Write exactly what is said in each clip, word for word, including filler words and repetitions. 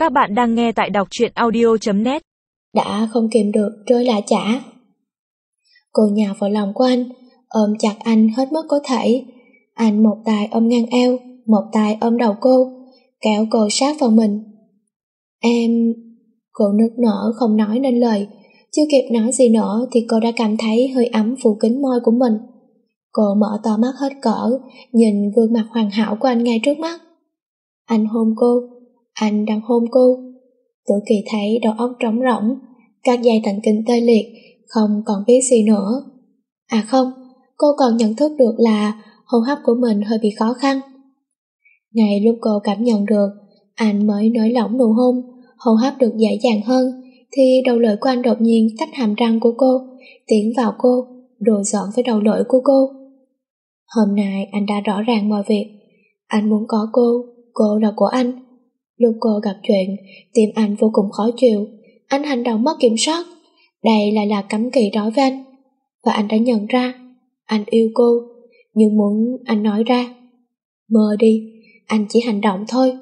Các bạn đang nghe tại đọc truyện audio chấm net. Đã không kìm được rơi lã chả. Cô nhào vào lòng của anh, ôm chặt anh hết mức có thể. Anh một tay ôm ngang eo, một tay ôm đầu cô, kéo cô sát vào mình. Em... Cô nức nở không nói nên lời. Chưa kịp nói gì nữa thì cô đã cảm thấy hơi ấm phủ kín môi của mình. Cô mở to mắt hết cỡ, nhìn gương mặt hoàn hảo của anh ngay trước mắt. Anh hôn cô, anh đang hôn cô. Tử Kỳ thấy đầu óc trống rỗng, các dây thần kinh tê liệt, không còn biết gì nữa. À không, cô còn nhận thức được là hô hấp của mình hơi bị khó khăn. Ngay lúc cô cảm nhận được, anh mới nới lỏng nụ hôn, hô hấp được dễ dàng hơn, thì đầu lưỡi của anh đột nhiên tách hàm răng của cô, tiến vào cô, đùa giỡn với đầu lưỡi của cô. Hôm nay anh đã rõ ràng mọi việc. Anh muốn có cô, cô là của anh. Lúc cô gặp chuyện, tim anh vô cùng khó chịu. Anh hành động mất kiểm soát. Đây lại là cấm kỵ đối với anh. Và anh đã nhận ra, anh yêu cô, nhưng muốn anh nói ra. Mơ đi, anh chỉ hành động thôi.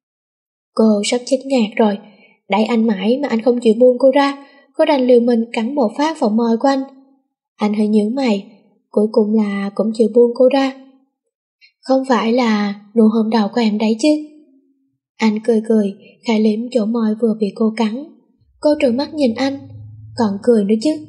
Cô sắp chết ngạt rồi, đẩy anh mãi mà anh không chịu buông cô ra. Cô đành liều mình cắn một phát vào môi của anh. Anh hơi nhíu mày, cuối cùng là cũng chịu buông cô ra. Không phải là nụ hôn đầu của em đấy chứ? Anh cười cười, khẽ liếm chỗ môi vừa bị cô cắn. Cô trợn mắt nhìn anh, còn cười nữa chứ.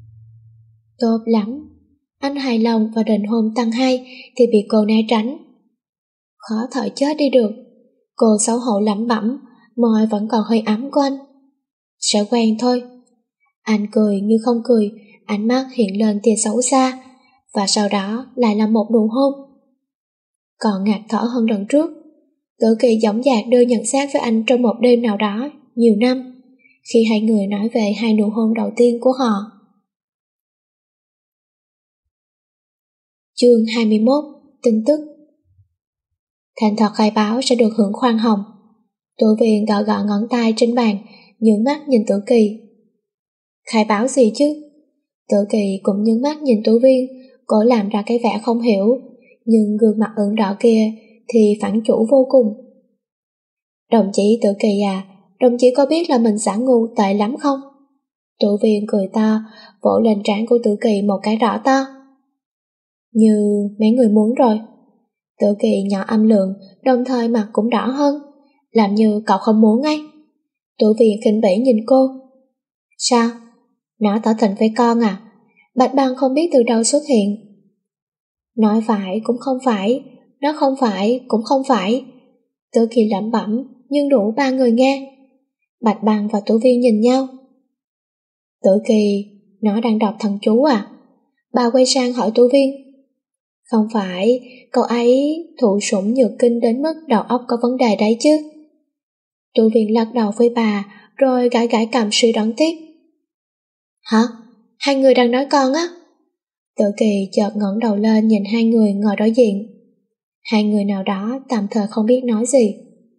Tốt lắm. Anh hài lòng và định hôn tăng hai thì bị cô né tránh. Khó thở chết đi được. Cô xấu hổ lẩm bẩm, môi vẫn còn hơi ấm của anh. Sẽ quen thôi. Anh cười như không cười, ánh mắt hiện lên tia xấu xa, và sau đó lại là một nụ hôn. Còn ngạt thở hơn lần trước. Tử Kỳ dõng dạc đưa nhận xét với anh trong một đêm nào đó, nhiều năm, khi hai người nói về hai nụ hôn đầu tiên của họ. Chương hai mươi mốt. Tin tức. Thành thật khai báo sẽ được hưởng khoan hồng. Tố viên gõ gõ ngón tay trên bàn, nhướng mắt nhìn Tử Kỳ. Khai báo gì chứ? Tử Kỳ cũng nhướng mắt nhìn Tố viên, cố làm ra cái vẻ không hiểu, nhưng gương mặt ửng đỏ kia thì phản chủ vô cùng. Đồng chí Tử Kỳ à, đồng chí có biết là mình giả ngu tệ lắm không? Tố viên cười to, vỗ lên trán của Tử Kỳ một cái rõ to. Như mấy người muốn rồi. Tử Kỳ nhỏ âm lượng, đồng thời mặt cũng đỏ hơn, làm như cậu không muốn ngay. Tố viên khinh bỉ nhìn cô. Sao? Nó tỏ tình với con à? Bạch Băng không biết từ đâu xuất hiện. Nói phải cũng không phải, nó không phải cũng không phải. Tử Kỳ lẩm bẩm, nhưng đủ ba người nghe. Bạch Băng và Tử Viên nhìn nhau. Tử Kỳ, nó đang đọc thần chú à? Bà quay sang hỏi Tử Viên. Không phải, cậu ấy thụ sủng nhược kinh đến mức đầu óc có vấn đề đấy chứ. Tử Viên lắc đầu với bà, rồi gãi gãi cầm suy đoán tiếp. Hả? Hai người đang nói con á? Tử Kỳ chợt ngẩng đầu lên nhìn hai người ngồi đối diện. Hai người nào đó tạm thời không biết nói gì.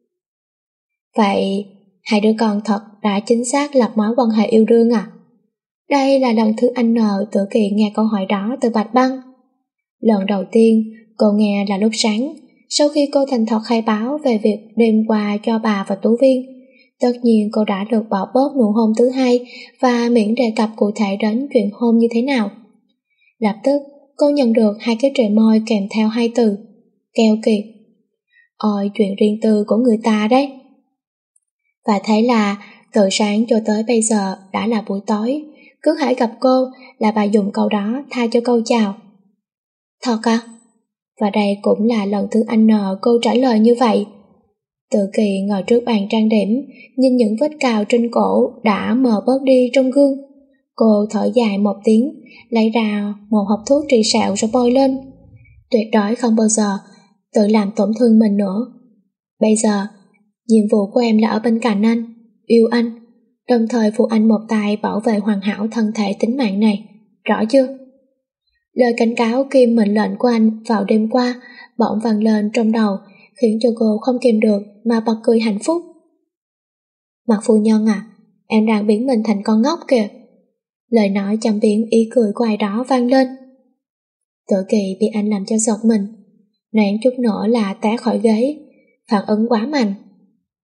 Vậy, hai đứa con thật đã chính xác lập mối quan hệ yêu đương à? Đây là lần thứ anh nờ Tử Kỳ nghe câu hỏi đó từ Bạch Băng. Lần đầu tiên cô nghe là lúc sáng, sau khi cô thành thật khai báo về việc đêm qua cho bà và Tú Viên. Tất nhiên cô đã được bỏ bớt nụ hôn thứ hai và miễn đề cập cụ thể đến chuyện hôn như thế nào. Lập tức cô nhận được hai cái trề môi kèm theo hai từ keo kiệt. Ôi, chuyện riêng tư của người ta đấy. Và thế là từ sáng cho tới bây giờ đã là buổi tối, cứ hãy gặp cô là bà dùng câu đó thay cho câu chào. Thật à? Và đây cũng là lần thứ anh nờ cô trả lời như vậy. Tử Kỳ ngồi trước bàn trang điểm, nhìn những vết cào trên cổ đã mờ bớt đi trong gương. Cô thở dài một tiếng, lấy ra một hộp thuốc trị sẹo rồi bôi lên. Tuyệt đối không bao giờ tự làm tổn thương mình nữa. Bây giờ, nhiệm vụ của em là ở bên cạnh anh, yêu anh, đồng thời phụ anh một tay bảo vệ hoàn hảo thân thể tính mạng này. Rõ chưa? Lời cảnh cáo kiêm mệnh lệnh của anh vào đêm qua bỗng vang lên trong đầu, khiến cho cô không kìm được mà bật cười hạnh phúc. Mặt phu nhân à, em đang biến mình thành con ngốc kìa. Lời nói trong biến ý cười của ai đó vang lên. Tử Kỳ bị anh làm cho giật mình, nén chút nữa là té khỏi ghế, phản ứng quá mạnh.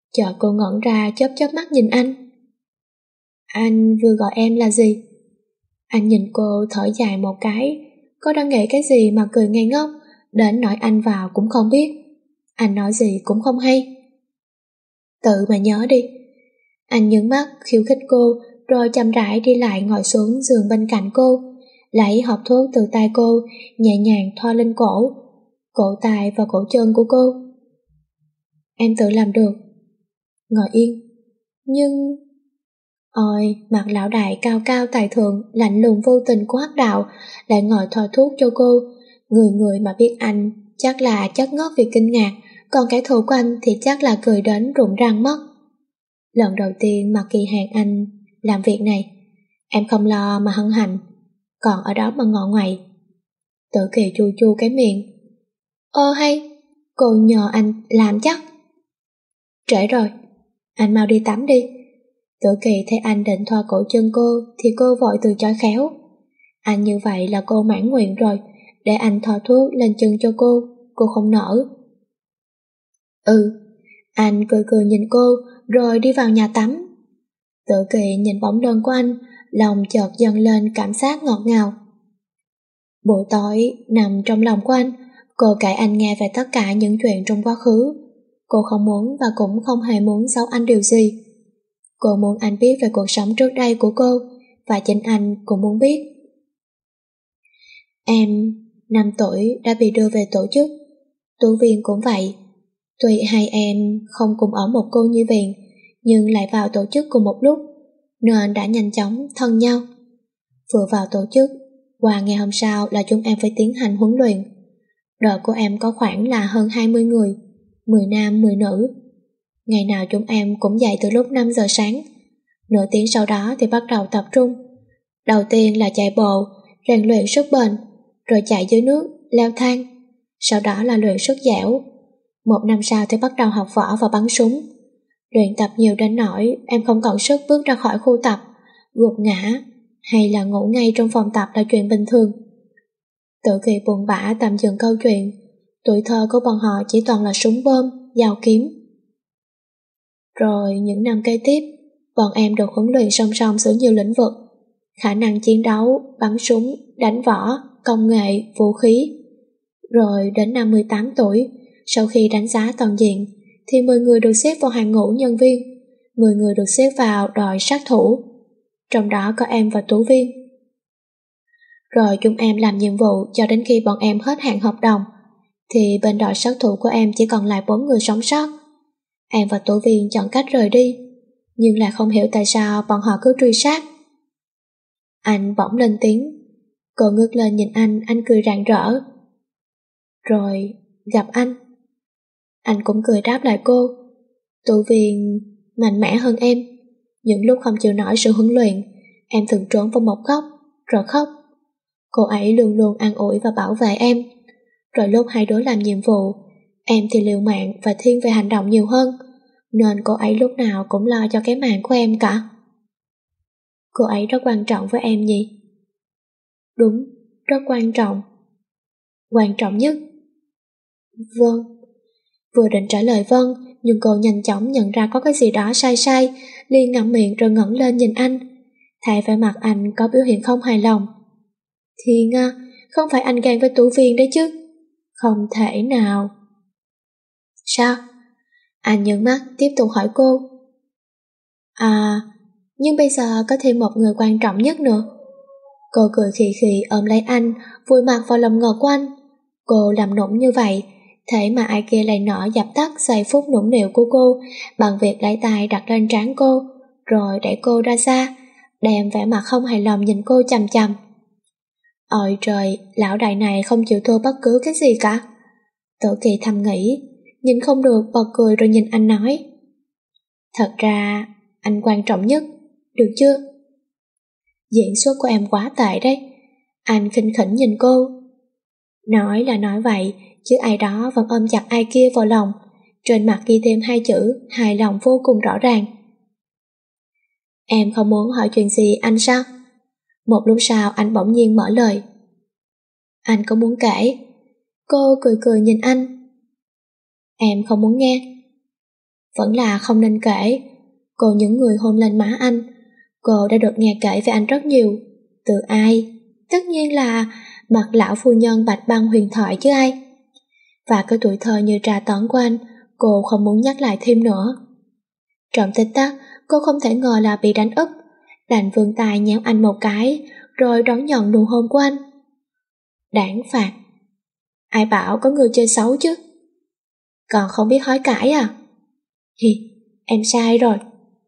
Chợt cô ngẩn ra chớp chớp mắt nhìn anh. Anh vừa gọi em là gì? Anh nhìn cô thở dài một cái. Cô đang nghĩ cái gì mà cười ngây ngốc, đến nỗi anh vào cũng không biết. Anh nói gì cũng không hay. Tự mà nhớ đi. Anh nhướng mắt khiêu khích cô, rồi chậm rãi đi lại ngồi xuống giường bên cạnh cô, lấy hộp thuốc từ tay cô, nhẹ nhàng thoa lên cổ, cổ tay và cổ chân của cô. Em tự làm được. Ngồi yên. Nhưng... Ôi, mặt lão đại cao cao tài thượng, lạnh lùng vô tình của Hắc Đạo lại ngồi thoa thuốc cho cô. Người người mà biết anh chắc là chất ngất vì kinh ngạc, còn kẻ thù của anh thì chắc là cười đến rụng răng mất. Lần đầu tiên mà Kỳ Hàng Anh làm việc này, em không lo mà hân hạnh, còn ở đó mà ngọ ngoại. Tử Kỳ chu chu cái miệng. Ơ hay, cô nhờ anh làm chắc. Trễ rồi, anh mau đi tắm đi. Tử Kỳ thấy anh định thoa cổ chân cô thì cô vội từ chối khéo. Anh như vậy là cô mãn nguyện rồi, để anh thoa thuốc lên chân cho cô, cô không nỡ. Ừ, anh cười cười nhìn cô rồi đi vào nhà tắm. Tử Kỳ nhìn bóng đơn của anh, lòng chợt dâng lên cảm giác ngọt ngào. Buổi tối nằm trong lòng của anh, cô kể anh nghe về tất cả những chuyện trong quá khứ. Cô không muốn và cũng không hề muốn giấu anh điều gì. Cô muốn anh biết về cuộc sống trước đây của cô, và chính anh cũng muốn biết. Em, năm tuổi đã bị đưa về tổ chức. Tú Viên cũng vậy. Tuy hai em không cùng ở một cô nhi viện, nhưng lại vào tổ chức cùng một lúc, nên đã nhanh chóng thân nhau. Vừa vào tổ chức, qua ngày hôm sau là chúng em phải tiến hành huấn luyện. Đội của em có khoảng là hơn hai mươi người, mười nam mười nữ. Ngày nào chúng em cũng dậy từ lúc năm giờ sáng. Nửa tiếng sau đó thì bắt đầu tập trung. Đầu tiên là chạy bộ, rèn luyện sức bền, rồi chạy dưới nước, leo thang. Sau đó là luyện sức dẻo. Một năm sau thì bắt đầu học võ và bắn súng. Luyện tập nhiều đến nỗi em không còn sức bước ra khỏi khu tập, gục ngã hay là ngủ ngay trong phòng tập là chuyện bình thường. Tử Kỳ buồn bã tạm dừng câu chuyện. Tuổi thơ của bọn họ chỉ toàn là súng bom, dao kiếm. Rồi những năm kế tiếp, bọn em được huấn luyện song song giữa nhiều lĩnh vực: khả năng chiến đấu, bắn súng, đánh võ, công nghệ, vũ khí. Rồi đến năm mười tám tuổi, sau khi đánh giá toàn diện, thì mười người được xếp vào hàng ngũ nhân viên, mười người được xếp vào đội sát thủ. Trong đó có em và Tú Viên. Rồi chúng em làm nhiệm vụ cho đến khi bọn em hết hạn hợp đồng, thì bên đội sát thủ của em chỉ còn lại bốn người sống sót. Em và Tú Viên chọn cách rời đi, nhưng lại không hiểu tại sao bọn họ cứ truy sát. Anh bỗng lên tiếng. Cô ngước lên nhìn anh, anh cười rạng rỡ. Rồi gặp anh. Anh cũng cười đáp lại cô. Tú Viên mạnh mẽ hơn em. Những lúc không chịu nổi sự huấn luyện, em thường trốn vào một góc rồi khóc. Cô ấy luôn luôn an ủi và bảo vệ em. Rồi lúc hai đứa làm nhiệm vụ, em thì liều mạng và thiên về hành động nhiều hơn, nên cô ấy lúc nào cũng lo cho cái mạng của em cả. Cô ấy rất quan trọng với em nhỉ? Đúng, rất quan trọng. Quan trọng nhất? Vâng. Vừa định trả lời vâng, nhưng cô nhanh chóng nhận ra có cái gì đó sai sai, liền ngậm miệng rồi ngẩng lên nhìn anh. Thấy vẻ mặt anh có biểu hiện không hài lòng. Thiên à, không phải anh ghen với Tú Viên đấy chứ? Không thể nào. Sao? Anh nhướng mắt tiếp tục hỏi cô. À, nhưng bây giờ có thêm một người quan trọng nhất nữa. Cô cười khì khì ôm lấy anh, vùi mặt vào lòng ngực của anh. Cô làm nũng như vậy, thế mà ai kia lại nỡ dập tắt giây phút nũng nịu của cô bằng việc lấy tay đặt lên trán cô, rồi đẩy cô ra xa, đem vẻ mặt không hài lòng nhìn cô chằm chằm. Ôi trời, lão đại này không chịu thua bất cứ cái gì cả. Tử Kỳ thầm nghĩ, nhìn không được bật cười rồi nhìn anh nói. Thật ra, anh quan trọng nhất, được chưa? Diễn xuất của em quá tệ đấy. Anh khinh khỉnh nhìn cô. Nói là nói vậy, chứ ai đó vẫn ôm chặt ai kia vào lòng, trên mặt ghi thêm hai chữ hài lòng vô cùng rõ ràng. Em không muốn hỏi chuyện gì anh sao? Một lúc sau anh bỗng nhiên mở lời. Anh có muốn kể? Cô cười cười nhìn anh. Em không muốn nghe. Vẫn là không nên kể. Cô những người hôn lên má anh. Cô đã được nghe kể về anh rất nhiều. Từ ai? Tất nhiên là Mặt lão phu nhân Bạch Băng huyền thoại chứ ai. Và cái tuổi thơ như trà tấn của anh, cô không muốn nhắc lại thêm nữa. Trong tích tắc, cô không thể ngờ là bị đánh úp, đành vươn tay nhéo anh một cái, rồi đón nhận nụ hôn của anh. Đáng phạt. Ai bảo có người chơi xấu chứ? Còn không biết hối cải à? Hi, em sai rồi.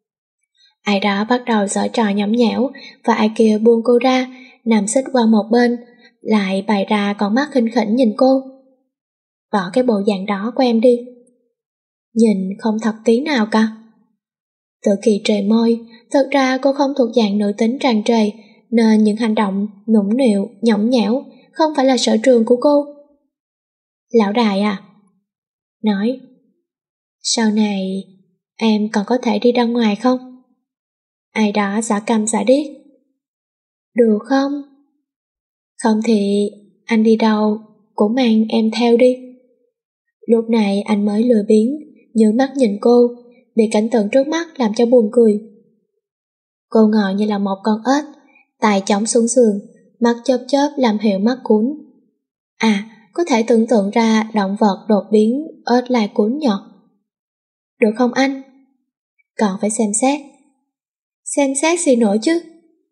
Ai đó bắt đầu giở trò nhõng nhẽo, và ai kia buông cô ra, nằm xích qua một bên, lại bày ra con mắt khinh khỉnh nhìn cô. Bỏ cái bộ dạng đó của em đi. Nhìn không thật tí nào cả. Tự Kỳ trề môi, thật ra cô không thuộc dạng nữ tính tràn trề, nên những hành động nũng nịu, nhõng nhẽo không phải là sở trường của cô. Lão đại à? Nói, sau này em còn có thể đi ra ngoài không? Ai đó giả câm giả điếc. Được không? Không thì anh đi đâu cũng mang em theo đi. Lúc này anh mới lười biếng, nhướng mắt nhìn cô, bị cảnh tượng trước mắt làm cho buồn cười. Cô ngồi như là một con ếch, tay chống xuống giường, mắt chớp chớp làm hiệu mắt cuốn. À, có thể tưởng tượng ra động vật đột biến ếch lai cuốn nhọt. Được không anh? Còn phải xem xét. Xem xét gì nữa chứ?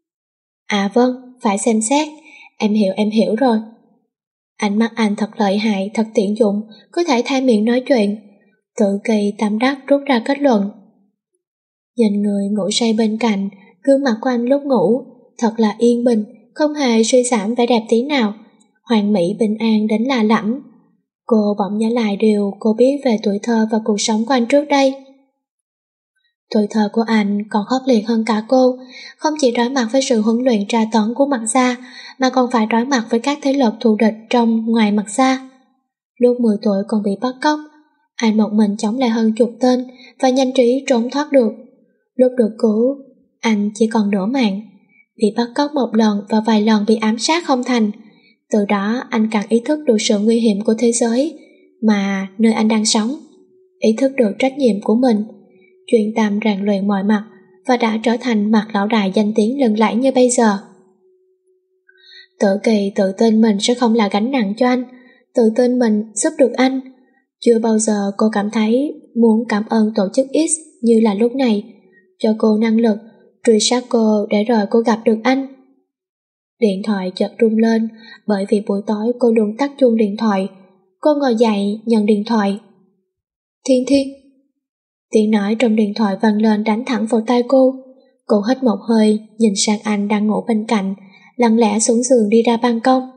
À vâng, phải xem xét. Em hiểu em hiểu rồi. Ánh mắt anh thật lợi hại, thật tiện dụng, có thể thay miệng nói chuyện. Tự Kỳ tâm đắc rút ra kết luận. Nhìn người ngủ say bên cạnh, gương mặt của anh lúc ngủ thật là yên bình, không hề suy giảm vẻ đẹp tí nào, hoàn mỹ bình an đến lạ lẫm. Cô bỗng nhớ lại điều cô biết về tuổi thơ và cuộc sống của anh trước đây. Tuổi thơ của anh còn khốc liệt hơn cả cô, không chỉ đối mặt với sự huấn luyện tra tấn của Mạc Gia, mà còn phải đối mặt với các thế lực thù địch trong ngoài Mạc Gia. Lúc mười tuổi còn bị bắt cóc, anh một mình chống lại hơn chục tên và nhanh trí trốn thoát được. Lúc được cứu, anh chỉ còn nửa mạng, bị bắt cóc một lần và vài lần bị ám sát không thành. Từ đó anh càng ý thức được sự nguy hiểm của thế giới mà nơi anh đang sống, ý thức được trách nhiệm của mình, chuyên tâm rèn luyện mọi mặt và đã trở thành Mạc lão đại danh tiếng lừng lẫy như bây giờ. Tự Kỳ tự tin mình sẽ không là gánh nặng cho anh, tự tin mình giúp được anh. Chưa bao giờ cô cảm thấy muốn cảm ơn tổ chức X như là lúc này, cho cô năng lực truy sát cô để rồi cô gặp được anh. Điện thoại chợt rung lên, bởi vì buổi tối cô luôn tắt chuông điện thoại. Cô ngồi dậy nhận điện thoại. Thiên Thiên. Tiếng nói trong điện thoại vang lên đánh thẳng vào tai cô. Cô hít một hơi, nhìn sang anh đang ngủ bên cạnh, lặng lẽ xuống giường đi ra ban công.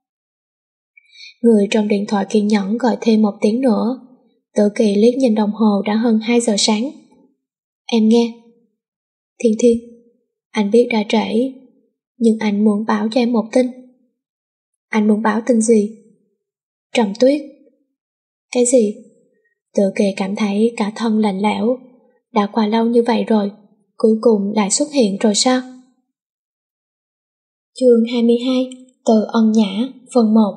Người trong điện thoại kiên nhẫn gọi thêm một tiếng nữa. Tự Kỳ liếc nhìn đồng hồ đã hơn hai giờ sáng. Em nghe. Thiên Thiên, anh biết đã trễ, nhưng anh muốn báo cho em một tin. Anh muốn báo tin gì? Trầm Tuyết. Cái gì? Tự Kỳ cảm thấy cả thân lạnh lẽo. Đã qua lâu như vậy rồi, cuối cùng lại xuất hiện rồi sao? Chương hai mươi hai. Từ ân nhã, phần một.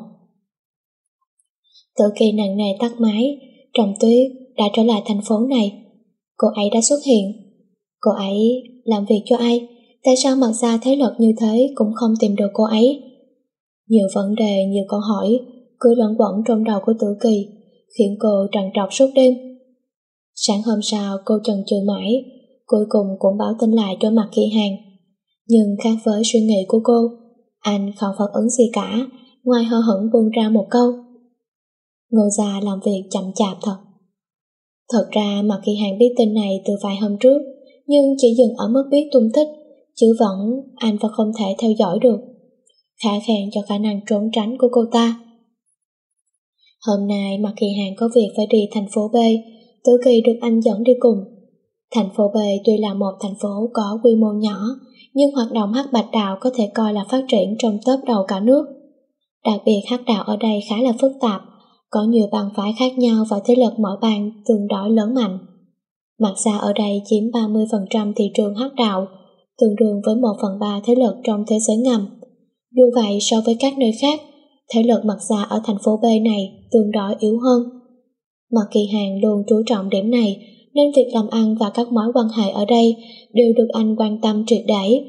Tự Kỳ nặng nề tắt máy. Trầm Tuyết đã trở lại thành phố này. Cô ấy đã xuất hiện. Cô ấy làm việc cho ai? Tại sao Mạc Gia thế lực như thế cũng không tìm được cô ấy? Nhiều vấn đề, nhiều câu hỏi cứ luẩn quẩn trong đầu của Tự Kỳ, khiến cô trằn trọc suốt đêm. Sáng hôm sau cô chần chừ mãi, cuối cùng cũng báo tin lại cho Mạc Kỳ Hàng. Nhưng khác với suy nghĩ của cô, anh không phản ứng gì cả, ngoài hờ hững buông ra một câu. Ngô gia làm việc chậm chạp thật. Thật ra Mạc Kỳ Hàng biết tin này từ vài hôm trước, nhưng chỉ dừng ở mức biết tung tích, chứ vẫn anh vẫn không thể theo dõi được. Khá khen cho khả năng trốn tránh của cô ta. Hôm nay Mạc Kỳ Hàng có việc phải đi thành phố B, Tự Kỳ được anh dẫn đi cùng. Thành phố B tuy là một thành phố có quy mô nhỏ, nhưng hoạt động hắc bạch đạo có thể coi là phát triển trong top đầu cả nước. Đặc biệt hắc đạo ở đây khá là phức tạp, có nhiều bang phái khác nhau và thế lực mỗi bang tương đối lớn mạnh. Mạc Gia ở đây chiếm ba mươi phần trăm thị trường hắc đạo, tương đương với một phần ba thế lực trong thế giới ngầm. Dù vậy so với các nơi khác, thế lực Mạc Gia ở thành phố B này tương đối yếu hơn. Mạc Kỳ Hàng luôn chú trọng điểm này nên việc làm ăn và các mối quan hệ ở đây đều được anh quan tâm triệt để.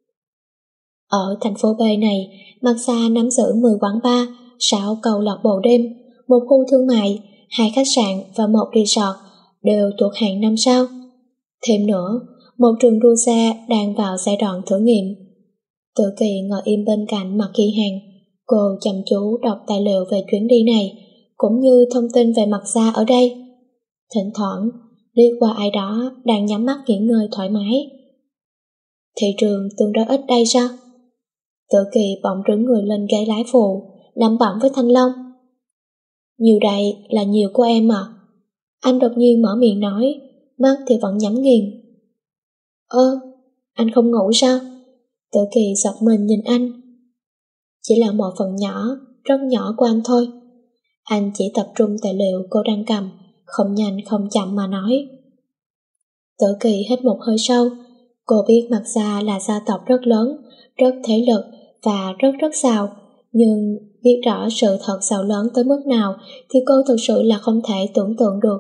Ở thành phố B này, Maxa nắm giữ mười quán bar, sáu câu lạc bộ đêm, một khu thương mại, hai khách sạn và một resort đều thuộc hạng năm sao. Thêm nữa, một trường đua xe đang vào giai đoạn thử nghiệm. Tử Kỳ ngồi im bên cạnh Mạc Kỳ Hàng, cô chăm chú đọc tài liệu về chuyến đi này, cũng như thông tin về Maxa ở đây. Thỉnh thoảng, liếc qua ai đó đang nhắm mắt nghỉ ngơi thoải mái. Thị trường tương đối ít đây sao? Tử Kỳ bỗng đứng người lên ghế lái phụ, lẩm bẩm với Thanh Long. Nhiều đây là nhiều của em à? Anh đột nhiên mở miệng nói, mắt thì vẫn nhắm nghiền. Ơ, anh không ngủ sao? Tử Kỳ giật mình nhìn anh. Chỉ là một phần nhỏ, rất nhỏ của anh thôi. Anh chỉ tập trung tài liệu cô đang cầm, không nhanh không chậm mà nói. Tử Kỳ hít một hơi sâu. Cô biết Maxa là gia tộc rất lớn, rất thế lực và rất rất giàu, nhưng biết rõ sự thật giàu lớn tới mức nào thì cô thực sự là không thể tưởng tượng được.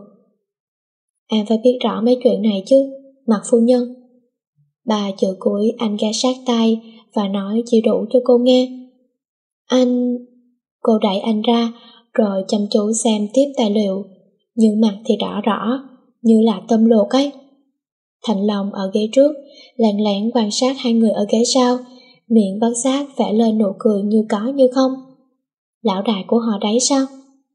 Em phải biết rõ mấy chuyện này chứ, Mạc phu nhân. Ba chữ cuối anh ghé sát tai và nói chỉ đủ cho cô nghe. Anh... Cô đẩy anh ra rồi chăm chú xem tiếp tài liệu, nhưng mặt thì đỏ rõ, như là tôm luộc ấy. Thành Long ở ghế trước, lặng lẽ quan sát hai người ở ghế sau, miệng bất giác vẽ lên nụ cười như có như không. Lão đại của họ đấy sao?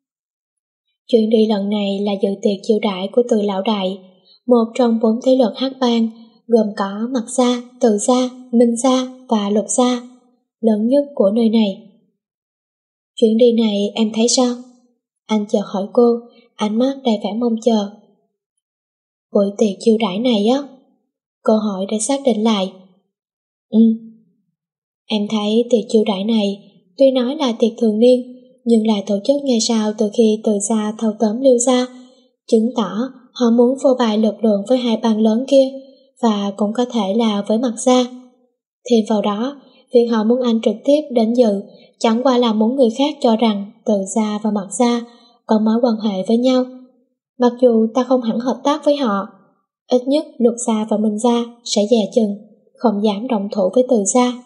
Chuyện đi lần này là dự tiệc chiêu đãi của Từ lão đại, một trong bốn thế lực hắc bang, gồm có Mạc gia, Từ gia, Minh gia và Lục gia, lớn nhất của nơi này. Chuyện đi này em thấy sao? Anh chợt hỏi cô, ánh mắt đầy vẻ mong chờ. Buổi tiệc chiêu đãi này á? Cô hỏi để xác định lại. Ừ. Em thấy tiệc chiêu đãi này tuy nói là tiệc thường niên, nhưng lại tổ chức ngày sau từ khi Từ gia thâu tóm Lưu gia, chứng tỏ họ muốn phô bày lực lượng với hai bang lớn kia, và cũng có thể là với Mạc gia. Thêm vào đó, việc họ muốn anh trực tiếp đến dự chẳng qua là muốn người khác cho rằng Từ gia và Mạc gia có mối quan hệ với nhau. Mặc dù ta không hẳn hợp tác với họ, ít nhất Lục gia và Minh gia sẽ dè chừng, không dám động thủ với Từ gia.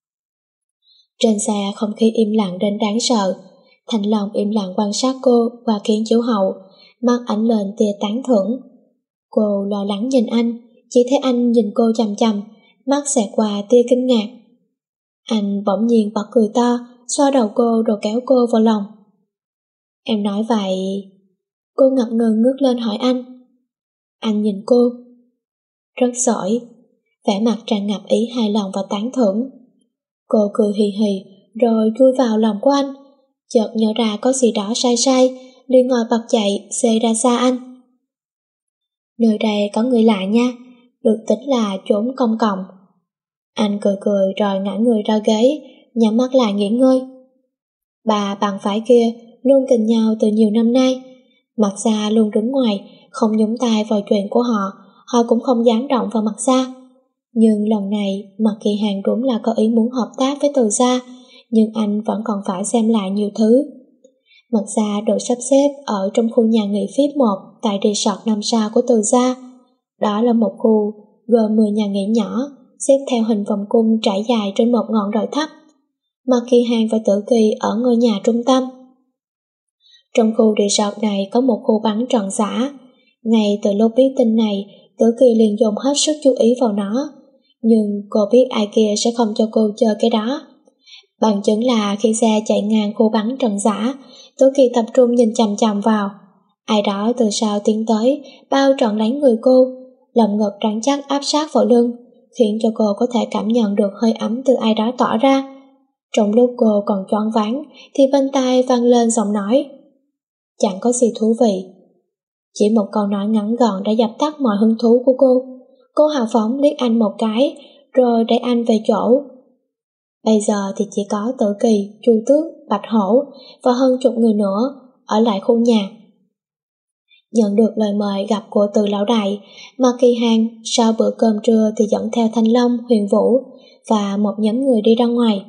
Trên xe không khí im lặng đến đáng sợ. Thành Long im lặng quan sát cô qua kiến chiếu hậu, mắt ảnh lên tia tán thưởng. Cô lo lắng nhìn anh, chỉ thấy anh nhìn cô chằm chằm, mắt xẹt qua tia kinh ngạc. Anh bỗng nhiên bật cười to, xoa đầu cô rồi kéo cô vào lòng. Em nói vậy... Cô ngập ngừng ngước lên hỏi anh. Anh nhìn cô. Rất giỏi. Vẻ mặt tràn ngập ý hài lòng và tán thưởng. Cô cười hì hì rồi chui vào lòng của anh. Chợt nhớ ra có gì đó sai sai, liền ngồi bật dậy xê ra xa anh. Nơi đây có người lạ nha, được tính là chốn công cộng. Anh cười cười rồi ngã người ra ghế, nhắm mắt lại nghỉ ngơi. Bà bằng phải kia luôn tình nhau từ nhiều năm nay. Mạc gia luôn đứng ngoài, không nhúng tay vào chuyện của họ, họ cũng không dám động vào Mạc gia. Nhưng lần này, Mạc Kỳ Hàng đúng là có ý muốn hợp tác với Từ gia, nhưng anh vẫn còn phải xem lại nhiều thứ. Mạc gia được sắp xếp ở trong khu nhà nghỉ vê i pê một tại resort năm sao của Từ gia. Đó là một khu gồm mười nhà nghỉ nhỏ, xếp theo hình vòng cung trải dài trên một ngọn đồi thấp. Mạc Kỳ Hàng và Tử Kỳ ở ngôi nhà trung tâm. Trong khu resort này có một khu bắn tròn giã. Ngay từ lúc biết tin này, Tử Kỳ liền dồn hết sức chú ý vào nó. Nhưng cô biết ai kia sẽ không cho cô chơi cái đó. Bằng chứng là khi xe chạy ngang khu bắn tròn giã, Tử Kỳ tập trung nhìn chằm chằm vào. Ai đó từ sau tiến tới, bao trọn lấy người cô, lồng ngực rắn chắc áp sát vào lưng, khiến cho cô có thể cảm nhận được hơi ấm từ ai đó tỏ ra. Trong lúc cô còn choáng váng, thì bên tai vang lên giọng nói. Chẳng có gì thú vị. Chỉ một câu nói ngắn gọn đã dập tắt mọi hứng thú của cô. Cô hào phóng liếc anh một cái, rồi đẩy anh về chỗ. Bây giờ thì chỉ có Tử Kỳ, Chu Tước, Bạch Hổ và hơn chục người nữa ở lại khu nhà. Nhận được lời mời gặp của Từ lão đại, Mạc Kỳ Hàng sau bữa cơm trưa thì dẫn theo Thanh Long, Huyền Vũ và một nhóm người đi ra ngoài.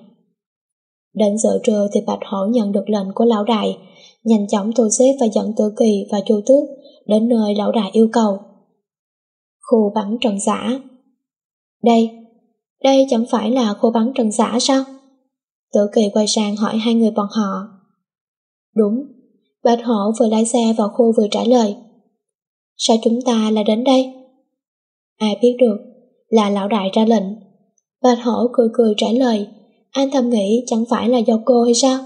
Đến giờ trưa thì Bạch Hổ nhận được lệnh của lão đại, nhanh chóng thu xếp và dẫn Tử Kỳ và Chu Tước đến nơi lão đại yêu cầu. Khu bắn trần xã. Đây, đây chẳng phải là khu bắn trần xã sao? Tử Kỳ quay sang hỏi hai người bọn họ. Đúng, Bạch Hổ vừa lái xe vào khu vừa trả lời. Sao chúng ta lại đến đây? Ai biết được, là lão đại ra lệnh. Bạch Hổ cười cười trả lời, anh thầm nghĩ chẳng phải là do cô hay sao?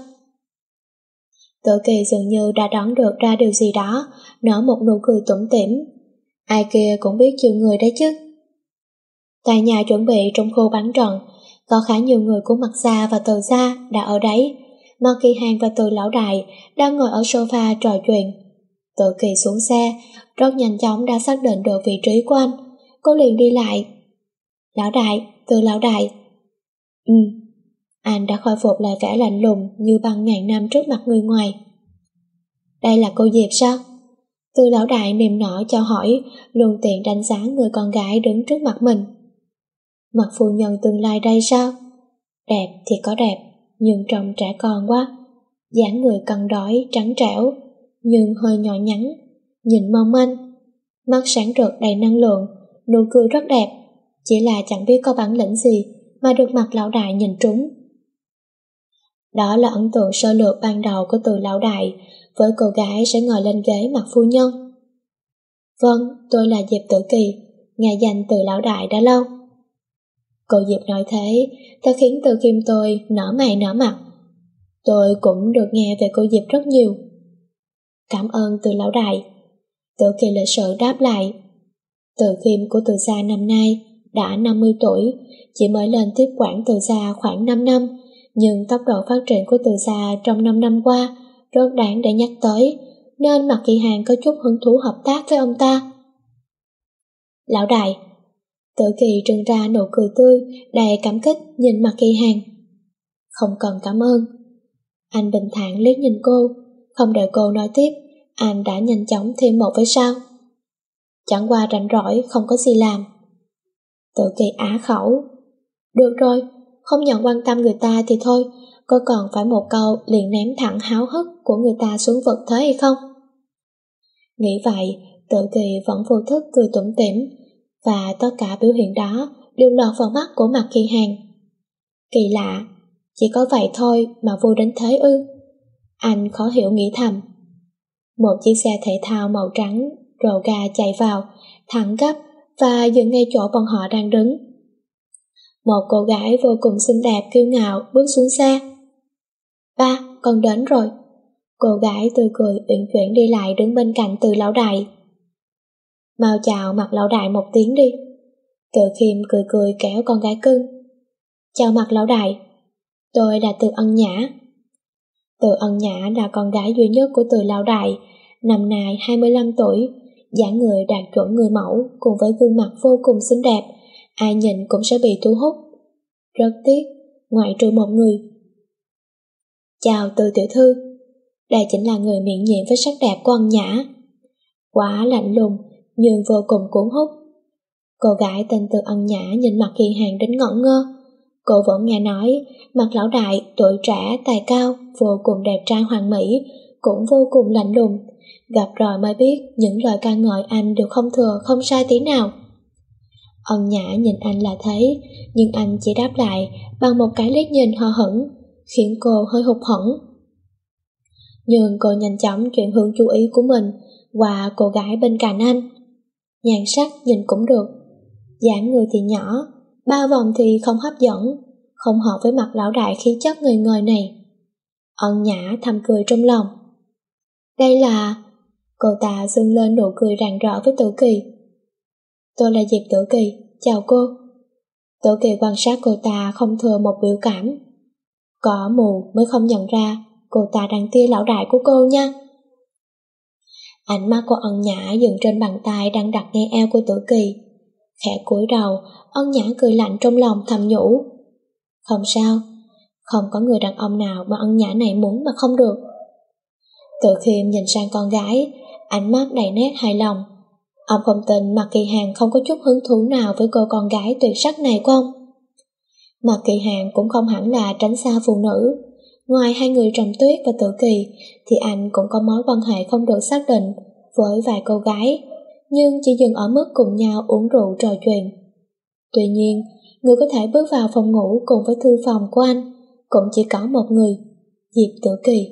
Tử Kỳ dường như đã đoán được ra điều gì đó, nở một nụ cười tủm tỉm. Ai kia cũng biết chiều người đấy chứ. Tại nhà chuẩn bị trong khu bắn trận, có khá nhiều người của Mạc Gia và Từ Gia đã ở đấy. Mạc Kỳ Hàng và Từ lão đại đang ngồi ở sofa trò chuyện. Tử Kỳ xuống xe, rất nhanh chóng đã xác định được vị trí của anh. Cô liền đi lại. Lão đại, Từ lão đại. Ừ, anh đã khôi phục lại vẻ lạnh lùng như băng ngàn năm trước mặt người ngoài. Đây là cô Diệp sao? Từ lão đại niềm nở cho hỏi, luôn tiện đánh giá người con gái đứng trước mặt mình. Mặt phu nhân tương lai đây sao? Đẹp thì có đẹp, nhưng trông trẻ con quá. Dáng người cân đói, trắng trẻo, nhưng hơi nhỏ nhắn, nhìn mong manh. Mắt sáng rực đầy năng lượng, nụ cười rất đẹp. Chỉ là chẳng biết có bản lĩnh gì mà được mặt lão đại nhìn trúng. Đó là ấn tượng sơ lược ban đầu của Từ lão đại với cô gái sẽ ngồi lên ghế mặt phu nhân. Vâng, tôi là Diệp Tử Kỳ, nghe danh Từ lão đại đã lâu. Cô Diệp nói thế, thật khiến Từ Khiêm tôi nở mày nở mặt. Tôi cũng được nghe về cô Diệp rất nhiều. Cảm ơn Từ lão đại. Tử Kỳ lịch sự đáp lại. Từ Khiêm của Từ Gia năm nay đã năm mươi tuổi, chỉ mới lên tiếp quản Từ Gia khoảng năm năm, nhưng tốc độ phát triển của Từ Gia trong năm năm qua rất đáng để nhắc tới, nên Mạc Kỳ Hàng có chút hứng thú hợp tác với ông ta. Lão đại. Tử Kỳ trưng ra nụ cười tươi, đầy cảm kích nhìn Mạc Kỳ Hàng. Không cần cảm ơn. Anh bình thản liếc nhìn cô, không đợi cô nói tiếp, anh đã nhanh chóng thêm một với sao. Chẳng qua rảnh rỗi không có gì làm. Tử Kỳ á khẩu. Được rồi, không nhận quan tâm người ta thì thôi, có cần phải một câu liền ném thẳng háo hức của người ta xuống vực thế hay không? Nghĩ vậy, Tử Kỳ vẫn vô thức cười tủm tỉm, và tất cả biểu hiện đó đều lọt vào mắt của Mạc Kỳ Hàng. Kỳ lạ, chỉ có vậy thôi mà vui đến thế ư? Anh khó hiểu nghĩ thầm. Một chiếc xe thể thao màu trắng rồ ga chạy vào, thẳng gấp và dừng ngay chỗ bọn họ đang đứng. Một cô gái vô cùng xinh đẹp kiêu ngạo bước xuống xe. Ba, con đến rồi. Cô gái tươi cười uyển chuyển đi lại đứng bên cạnh Từ lão đại. Mau chào mặt lão đại một tiếng đi. Từ Khiêm cười cười kéo con gái cưng. Chào mặt lão đại. Tôi là Từ Ân Nhã. Từ Ân Nhã là con gái duy nhất của Từ lão đại, năm nay hai mươi lăm tuổi, dáng người đạt chuẩn người mẫu cùng với gương mặt vô cùng xinh đẹp, ai nhìn cũng sẽ bị thu hút. Rất tiếc, ngoại trừ một người. Chào Từ tiểu thư. Đây chính là người miễn nhiễm với sắc đẹp của Ân Nhã. Quá lạnh lùng nhưng vô cùng cuốn hút. Cô gái tên Từ Ân Nhã nhìn Mạc Kỳ Hàng đến ngẩn ngơ. Cô vẫn nghe nói Mạc lão đại tuổi trẻ tài cao, vô cùng đẹp trai hoàn mỹ, cũng vô cùng lạnh lùng. Gặp rồi mới biết những lời ca ngợi anh đều không thừa không sai tí nào. Ân Nhã nhìn anh là thấy, nhưng anh chỉ đáp lại bằng một cái liếc nhìn hờ hững, khiến cô hơi hụt hẫng. Nhưng cô nhanh chóng chuyển hướng chú ý của mình qua cô gái bên cạnh anh. Nhan sắc nhìn cũng được, dáng người thì nhỏ, ba vòng thì không hấp dẫn, không hợp với mặt lão đại khí chất người ngời này. Ân Nhã thầm cười trong lòng. Đây là... Cô ta dâng lên nụ cười rạng rỡ với Tử Kỳ. Tôi là Diệp Tử Kỳ, chào cô. Tử Kỳ quan sát cô ta không thừa một biểu cảm. Có mù mới không nhận ra cô ta đang tia lão đại của cô nha. Ánh mắt của Ân Nhã dừng trên bàn tay đang đặt ngay eo của Tử Kỳ. Khẽ cúi đầu, Ân Nhã cười lạnh trong lòng thầm nhủ. Không sao, không có người đàn ông nào mà Ân Nhã này muốn mà không được. Tử Khiêm nhìn sang con gái, ánh mắt đầy nét hài lòng. Ông không tin Mạc Kỳ Hàng không có chút hứng thú nào với cô con gái tuyệt sắc này của ông. Mạc Kỳ Hàng cũng không hẳn là tránh xa phụ nữ. Ngoài hai người Trầm Tuyết và Tử Kỳ thì anh cũng có mối quan hệ không được xác định với vài cô gái. nhưng chỉ dừng ở mức cùng nhau uống rượu trò chuyện. Tuy nhiên, người có thể bước vào phòng ngủ cùng với thư phòng của anh cũng chỉ có một người, Diệp Tử Kỳ.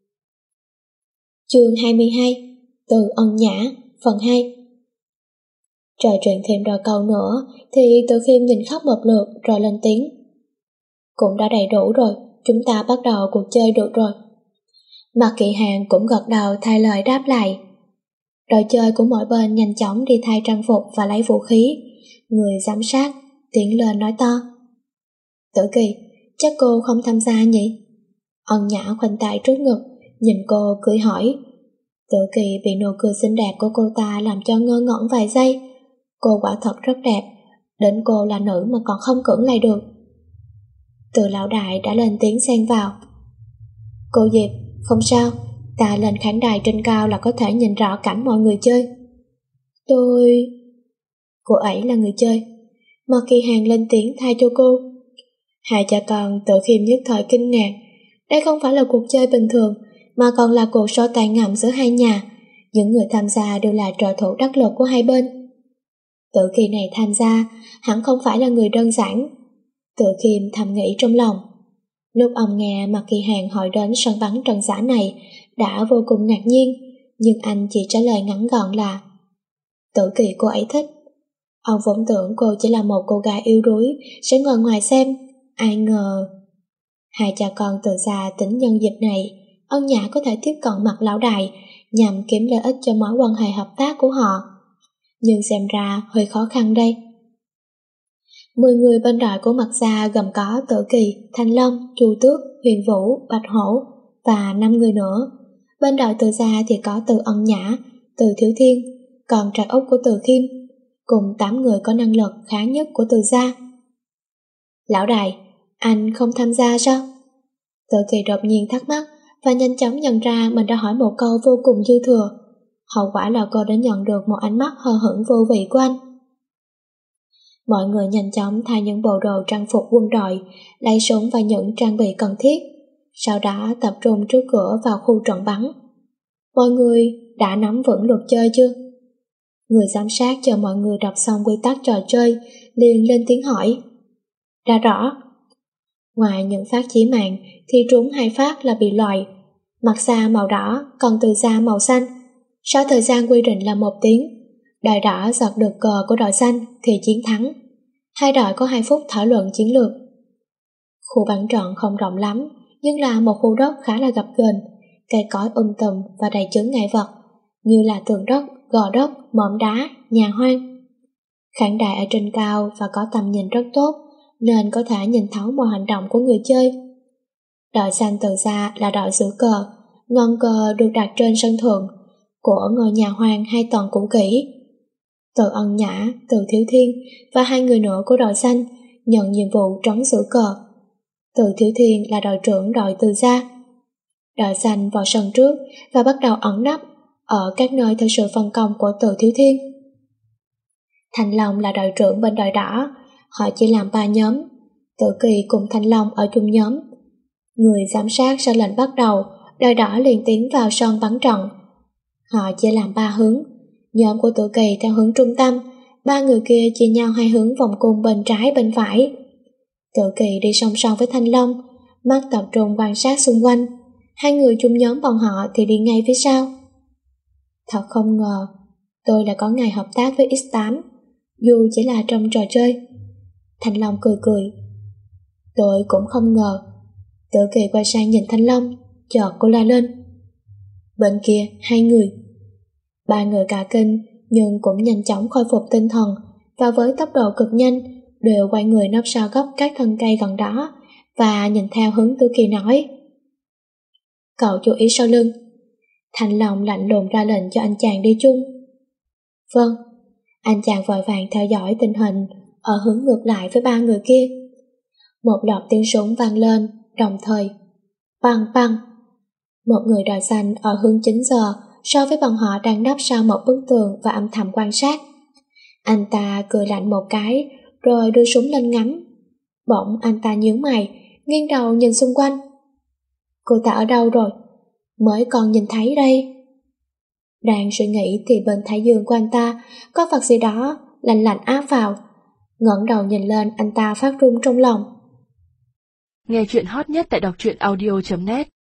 Chương hai mươi hai, Từ ân nhã, phần hai. Trò chuyện thêm đôi câu nữa thì Từ Khiêm nhìn khắp một lượt rồi lên tiếng. Cũng đã đầy đủ rồi, chúng ta bắt đầu cuộc chơi được rồi. Mạc Kỵ Hàng cũng gật đầu thay lời đáp lại. Đội chơi của mỗi bên nhanh chóng đi thay trang phục và lấy vũ khí. Người giám sát tiến lên nói to. Tử Kỳ, chắc cô không tham gia nhỉ? Ân nhã khoanh tay trước ngực, nhìn cô cười hỏi. Tử Kỳ bị nụ cười xinh đẹp của cô ta làm cho ngơ ngẩn vài giây. Cô quả thật rất đẹp, đến cô là nữ mà còn không cưỡng lại được. Từ lão đại đã lên tiếng xen vào. Cô Diệp, không sao, ta lên khán đài trên cao là có thể nhìn rõ cảnh mọi người chơi. Tôi... Cô ấy là người chơi. Mạc Kỳ Hàng lên tiếng thay cho cô. Hai cha con Tử Khiêm nhất thời kinh ngạc. Đây không phải là cuộc chơi bình thường, mà còn là cuộc so tài ngầm giữa hai nhà. Những người tham gia đều là trợ thủ đắc lực của hai bên. Tử Kỳ này tham gia hẳn không phải là người đơn giản. Tử Khiêm thầm nghĩ trong lòng. Lúc ông nghe Mạc Kỳ Hàng hỏi đến sân bắn Trần Xã này đã vô cùng ngạc nhiên, nhưng anh chỉ trả lời ngắn gọn là Tử Kỳ cô ấy thích. Ông vốn tưởng cô chỉ là một cô gái yếu đuối sẽ ngồi ngoài xem, ai ngờ. Hai cha con từ xa tính nhân dịp này, Ân Nhã có thể tiếp cận Mạc lão đại nhằm kiếm lợi ích cho mối quan hệ hợp tác của họ. Nhưng xem ra hơi khó khăn đây. Mười người bên đội của Mạc gia gồm có Tử Kỳ, Thanh Long, Chu Tước, Huyền Vũ, Bạch Hổ và năm người nữa. Bên đội Từ gia thì có Từ Ân Nhã, Từ Thiếu Thiên, còn trạc úc của Từ Khiêm, cùng tám người có năng lực khá nhất của Từ gia. Lão đại, anh không tham gia sao? Tử Kỳ đột nhiên thắc mắc và nhanh chóng nhận ra mình đã hỏi một câu vô cùng dư thừa. Hậu quả là cô đã nhận được một ánh mắt hờ hững vô vị của anh. Mọi người nhanh chóng thay những bộ đồ trang phục quân đội, lấy súng và những trang bị cần thiết, sau đó tập trung trước cửa vào khu trận bắn. Mọi người đã nắm vững luật chơi chưa? Người giám sát chờ mọi người đọc xong quy tắc trò chơi, liền lên tiếng hỏi. Đã rõ. Ngoài những phát chí mạng thì trúng hai phát là bị loại, mặt xa màu đỏ, còn từ xa màu xanh. Sau thời gian quy định là một tiếng, đội đỏ giật được cờ của đội xanh thì chiến thắng. Hai đội có hai phút thảo luận chiến lược. Khu bắn trận không rộng lắm, nhưng là một khu đất khá là gập ghềnh, cây cối um tùm và đầy chướng ngại vật, như là tường đất, gò đất, mỏm đá, nhà hoang. Khán đài ở trên cao và có tầm nhìn rất tốt, nên có thể nhìn thấu mọi hành động của người chơi. Đội xanh từ xa là đội giữ cờ, ngọn cờ được đặt trên sân thượng của ngôi nhà hoang hai tầng cũ kỹ. Từ Ân Nhã, Từ Thiếu Thiên và hai người nữa của đội xanh nhận nhiệm vụ trấn giữ cờ. Từ Thiếu Thiên là đội trưởng đội Từ gia. Đội xanh vào sân trước và bắt đầu ẩn nấp ở các nơi theo sự phân công của Từ Thiếu Thiên. Thanh Long là đội trưởng bên đội đỏ, họ chỉ làm ba nhóm. Tử Kỳ cùng Thanh Long ở chung nhóm. Người giám sát sau lệnh bắt đầu, đội đỏ liền tiến vào sân bắn trận. Họ chia làm ba hướng. Nhóm của Tử Kỳ theo hướng trung tâm, ba người kia chia nhau hai hướng vòng cung bên trái bên phải. Tử Kỳ đi song song với Thanh Long, mắt tập trung quan sát xung quanh. Hai người chung nhóm bọn họ thì đi ngay phía sau. Thật không ngờ, tôi đã có ngày hợp tác với ích tám, dù chỉ là trong trò chơi. Thanh Long cười cười. Tôi cũng không ngờ. Tử Kỳ quay sang nhìn Thanh Long, chợt cô la lên. Bên kia, hai người. Ba người cả kinh, nhưng cũng nhanh chóng khôi phục tinh thần, và với tốc độ cực nhanh, đều quay người nấp sau gốc các thân cây gần đó, và nhìn theo hướng Tử Kỳ nói. Cậu chú ý sau lưng. Thanh Long lạnh lùng ra lệnh cho anh chàng đi chung. Vâng. Anh chàng vội vàng theo dõi tình hình ở hướng ngược lại với ba người kia. Một loạt tiếng súng vang lên, đồng thời. Băng băng. Một người đội xanh ở hướng chín giờ so với bọn họ đang nấp sau một bức tường và âm thầm quan sát. Anh ta cười lạnh một cái, rồi đưa súng lên ngắm. Bỗng anh ta nhướng mày, nghiêng đầu nhìn xung quanh. Cô ta ở đâu rồi? Mới còn nhìn thấy đây. Đang suy nghĩ thì bên thái dương của anh ta có vật gì đó lạnh lạnh áp vào. Ngẩng đầu nhìn lên, anh ta phát run trong lòng. Nghe chuyện hot nhất tại đọc truyện audio chấm net.